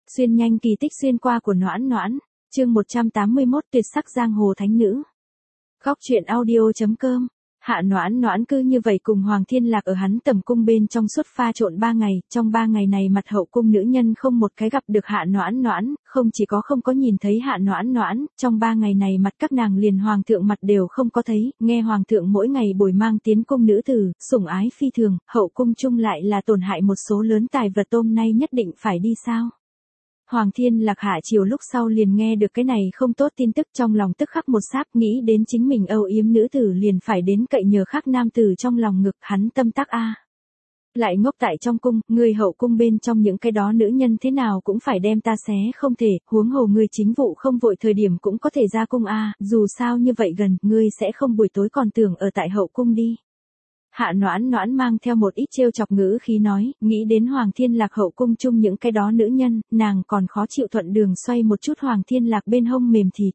Xuyên nhanh kỳ tích xuyên qua của Noãn Noãn, chương 181 tuyệt sắc giang hồ thánh nữ. Góc truyện audio.com. Hạ Noãn Noãn cứ như vậy cùng Hoàng Thiên Lạc ở hắn tầm cung bên trong suốt pha trộn 3 ngày, trong 3 ngày này mặt hậu cung nữ nhân không một cái gặp được Hạ Noãn Noãn, không chỉ có không có nhìn thấy Hạ Noãn Noãn, trong 3 ngày này mặt các nàng liền hoàng thượng mặt đều không có thấy, nghe hoàng thượng mỗi ngày bồi mang tiến cung nữ tử, sủng ái phi thường, hậu cung chung lại là tổn hại một số lớn tài vật hôm nay nhất định phải đi sao? Hoàng Thiên Lạc hạ chiều lúc sau liền nghe được cái này không tốt tin tức trong lòng tức khắc một sáp nghĩ đến chính mình âu yếm nữ tử liền phải đến cậy nhờ khác nam tử trong lòng ngực hắn tâm tắc a. Lại ngốc tại trong cung, người hậu cung bên trong những cái đó nữ nhân thế nào cũng phải đem ta xé không thể, huống hồ người chính vụ không vội thời điểm cũng có thể ra cung a, dù sao như vậy gần, ngươi sẽ không buổi tối còn tưởng ở tại hậu cung đi. Hạ Noãn Noãn mang theo một ít trêu chọc ngữ khí nói, nghĩ đến Hoàng Thiên Lạc hậu cung chung những cái đó nữ nhân, nàng còn khó chịu thuận đường xoay một chút Hoàng Thiên Lạc bên hông mềm thịt.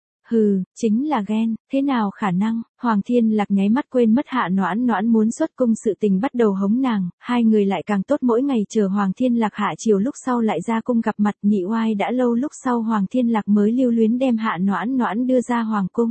Hừ, chính là ghen, thế nào khả năng, Hoàng Thiên Lạc nháy mắt quên mất Hạ Noãn Noãn muốn xuất cung sự tình bắt đầu hống nàng, hai người lại càng tốt mỗi ngày chờ Hoàng Thiên Lạc hạ chiều lúc sau lại ra cung gặp mặt nhị oai đã lâu lúc sau Hoàng Thiên Lạc mới lưu luyến đem Hạ Noãn Noãn đưa ra Hoàng cung.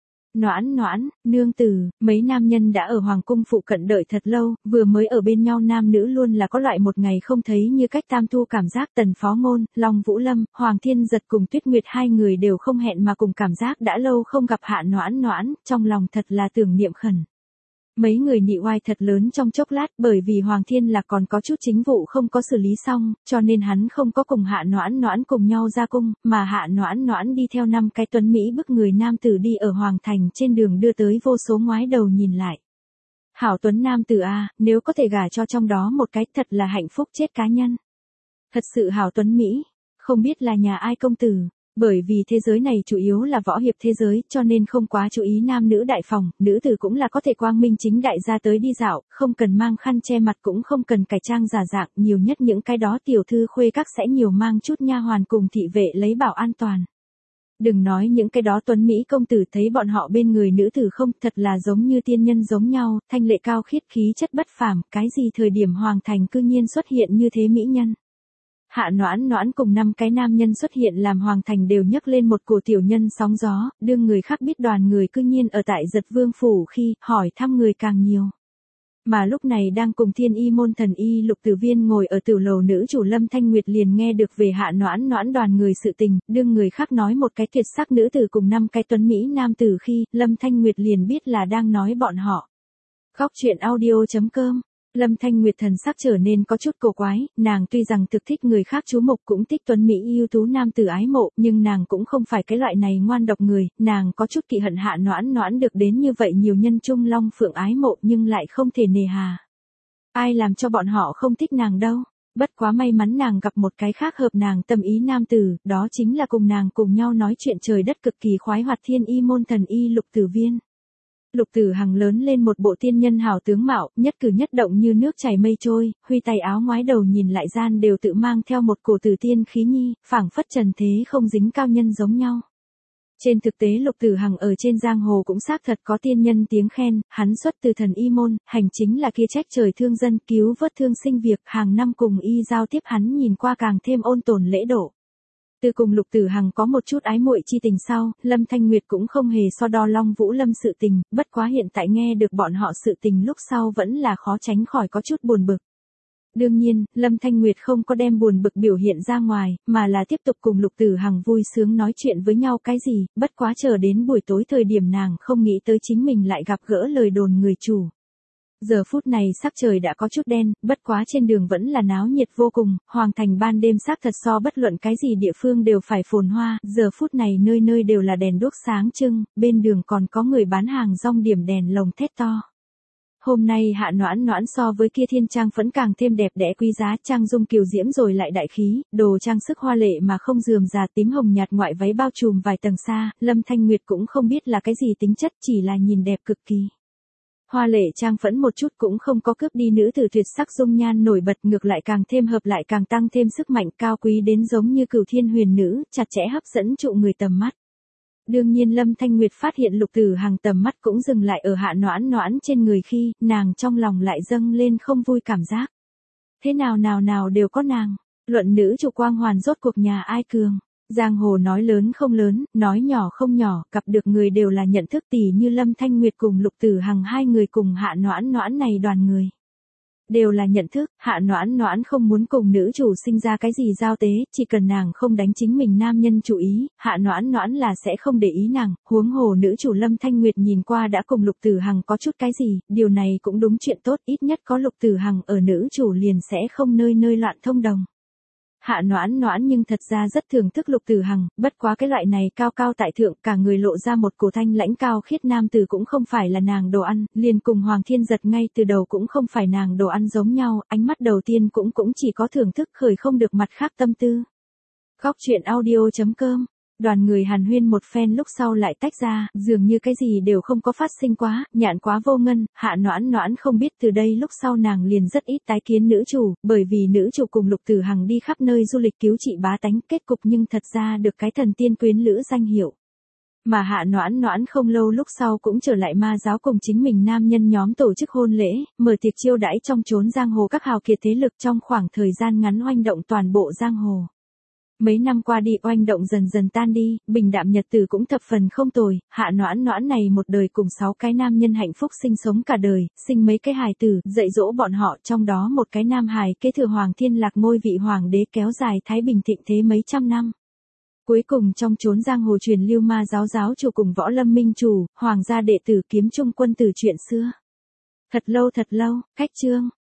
Noãn Noãn, nương tử, mấy nam nhân đã ở Hoàng cung phụ cận đợi thật lâu, vừa mới ở bên nhau nam nữ luôn là có loại một ngày không thấy như cách tam thu cảm giác Tần Phó Ngôn, Long Vũ Lâm, Hoàng Thiên Giật cùng Tuyết Nguyệt hai người đều không hẹn mà cùng cảm giác đã lâu không gặp Hạ Noãn Noãn, trong lòng thật là tưởng niệm khẩn. Mấy người nhị oai thật lớn trong chốc lát bởi vì Hoàng Thiên Lạc còn có chút chính vụ không có xử lý xong, cho nên hắn không có cùng Hạ Noãn Noãn cùng nhau ra cung, mà Hạ Noãn Noãn đi theo 5 cái tuấn Mỹ bức người nam tử đi ở Hoàng Thành trên đường đưa tới vô số ngoái đầu nhìn lại. Hảo tuấn nam tử a, nếu có thể gả cho trong đó một cái thật là hạnh phúc chết cá nhân. Thật sự hảo tuấn Mỹ, không biết là nhà ai công tử. Bởi vì thế giới này chủ yếu là võ hiệp thế giới, cho nên không quá chú ý nam nữ đại phòng, nữ tử cũng là có thể quang minh chính đại ra tới đi dạo, không cần mang khăn che mặt cũng không cần cải trang giả dạng, nhiều nhất những cái đó tiểu thư khuê các sẽ nhiều mang chút nha hoàn cùng thị vệ lấy bảo an toàn. Đừng nói những cái đó tuấn Mỹ công tử thấy bọn họ bên người nữ tử không, thật là giống như tiên nhân giống nhau, thanh lệ cao khiết khí chất bất phàm, cái gì thời điểm Hoàng Thành cư nhiên xuất hiện như thế mỹ nhân. Hạ Noãn Noãn cùng 5 cái nam nhân xuất hiện làm Hoàng Thành đều nhấc lên một cổ tiểu nhân sóng gió, đương người khác biết đoàn người cư nhiên ở tại Giật Vương phủ khi hỏi thăm người càng nhiều. Mà lúc này đang cùng Thiên Y môn thần y Lục Tử Viên ngồi ở tiểu lầu nữ chủ Lâm Thanh Nguyệt liền nghe được về Hạ Noãn Noãn đoàn người sự tình, đương người khác nói một cái tuyệt sắc nữ tử cùng 5 cái tuấn Mỹ nam tử khi Lâm Thanh Nguyệt liền biết là đang nói bọn họ. Góc truyện audio.com. Lâm Thanh Nguyệt thần sắc trở nên có chút cổ quái, nàng tuy rằng thực thích người khác chú mục cũng thích tuấn Mỹ ưu tú nam tử ái mộ, nhưng nàng cũng không phải cái loại này ngoan độc người, nàng có chút kỵ hận Hạ Noãn Noãn được đến như vậy nhiều nhân trung long phượng ái mộ nhưng lại không thể nề hà. Ai làm cho bọn họ không thích nàng đâu, bất quá may mắn nàng gặp một cái khác hợp nàng tâm ý nam tử, đó chính là cùng nàng cùng nhau nói chuyện trời đất cực kỳ khoái hoạt Thiên Y môn thần y Lục Tử Viên. Lục Tử Hằng lớn lên một bộ tiên nhân hào tướng mạo, nhất cử nhất động như nước chảy mây trôi, huy tay áo ngoái đầu nhìn lại gian đều tự mang theo một cổ tử tiên khí nhi, phảng phất trần thế không dính cao nhân giống nhau. Trên thực tế Lục Tử Hằng ở trên giang hồ cũng xác thật có tiên nhân tiếng khen, hắn xuất từ thần y môn, hành chính là kia trách trời thương dân cứu vớt thương sinh việc, hàng năm cùng y giao tiếp hắn nhìn qua càng thêm ôn tồn lễ độ. Từ cùng Lục Tử Hằng có một chút ái muội chi tình sau, Lâm Thanh Nguyệt cũng không hề so đo Long Vũ Lâm sự tình, bất quá hiện tại nghe được bọn họ sự tình lúc sau vẫn là khó tránh khỏi có chút buồn bực. Đương nhiên, Lâm Thanh Nguyệt không có đem buồn bực biểu hiện ra ngoài, mà là tiếp tục cùng Lục Tử Hằng vui sướng nói chuyện với nhau cái gì, bất quá chờ đến buổi tối thời điểm nàng không nghĩ tới chính mình lại gặp gỡ lời đồn người chủ. Giờ phút này sắc trời đã có chút đen, bất quá trên đường vẫn là náo nhiệt vô cùng, Hoàng Thành ban đêm xác thật so bất luận cái gì địa phương đều phải phồn hoa, giờ phút này nơi nơi đều là đèn đuốc sáng trưng, bên đường còn có người bán hàng rong điểm đèn lồng thét to. Hôm nay Hạ Noãn Noãn so với kia thiên trang phẫn càng thêm đẹp đẽ quý giá, trang dung kiều diễm rồi lại đại khí, đồ trang sức hoa lệ mà không rườm rà tím hồng nhạt ngoại váy bao trùm vài tầng xa, Lâm Thanh Nguyệt cũng không biết là cái gì tính chất chỉ là nhìn đẹp cực kỳ. Hoa lệ trang phẫn một chút cũng không có cướp đi nữ tử tuyệt sắc dung nhan nổi bật ngược lại càng thêm hợp lại càng tăng thêm sức mạnh cao quý đến giống như cửu thiên huyền nữ, chặt chẽ hấp dẫn trụ người tầm mắt. Đương nhiên Lâm Thanh Nguyệt phát hiện Lục Tử Hằng tầm mắt cũng dừng lại ở Hạ Noãn Noãn trên người khi nàng trong lòng lại dâng lên không vui cảm giác. Thế nào nào đều có nàng. Luận nữ chủ quang hoàn rốt cuộc nhà ai cường. Giang hồ nói lớn không lớn, nói nhỏ không nhỏ, gặp được người đều là nhận thức, tỷ như Lâm Thanh Nguyệt cùng Lục Tử Hằng hai người cùng Hạ Noãn Noãn này đoàn người. Đều là nhận thức, Hạ Noãn Noãn không muốn cùng nữ chủ sinh ra cái gì giao tế, chỉ cần nàng không đánh chính mình nam nhân chủ ý, Hạ Noãn Noãn là sẽ không để ý nàng, huống hồ nữ chủ Lâm Thanh Nguyệt nhìn qua đã cùng Lục Tử Hằng có chút cái gì, điều này cũng đúng chuyện tốt, ít nhất có Lục Tử Hằng ở nữ chủ liền sẽ không nơi nơi loạn thông đồng. Hạ Noãn Noãn nhưng thật ra rất thưởng thức Lục Tử Hằng, bất quá cái loại này cao cao tại thượng, cả người lộ ra một cổ thanh lãnh cao khiết nam tử cũng không phải là nàng đồ ăn, liền cùng Hoàng Thiên Giật ngay từ đầu cũng không phải nàng đồ ăn giống nhau, ánh mắt đầu tiên cũng chỉ có thưởng thức khởi không được mặt khác tâm tư. Góc truyện audio.com. Đoàn người hàn huyên một phen lúc sau lại tách ra, dường như cái gì đều không có phát sinh quá, nhạn quá vô ngân, Hạ Noãn Noãn không biết từ đây lúc sau nàng liền rất ít tái kiến nữ chủ, bởi vì nữ chủ cùng Lục Tử Hằng đi khắp nơi du lịch cứu trị bá tánh, kết cục nhưng thật ra được cái thần tiên quyến lữ danh hiệu. Mà Hạ Noãn Noãn không lâu lúc sau cũng trở lại ma giáo cùng chính mình nam nhân nhóm tổ chức hôn lễ, mở tiệc chiêu đãi trong chốn giang hồ các hào kiệt thế lực trong khoảng thời gian ngắn oanh động toàn bộ giang hồ. Mấy năm qua đi oanh động dần dần tan đi, bình đạm nhật tử cũng thập phần không tồi, Hạ Noãn Noãn này một đời cùng 6 cái nam nhân hạnh phúc sinh sống cả đời, sinh mấy cái hài tử, dạy dỗ bọn họ, trong đó một cái nam hài kế thừa Hoàng Thiên Lạc ngôi vị hoàng đế kéo dài thái bình thịnh thế mấy trăm năm. Cuối cùng trong chốn giang hồ truyền lưu ma giáo giáo chủ cùng Võ Lâm minh chủ, hoàng gia đệ tử kiếm trung quân tử chuyện xưa. Thật lâu, cách chương.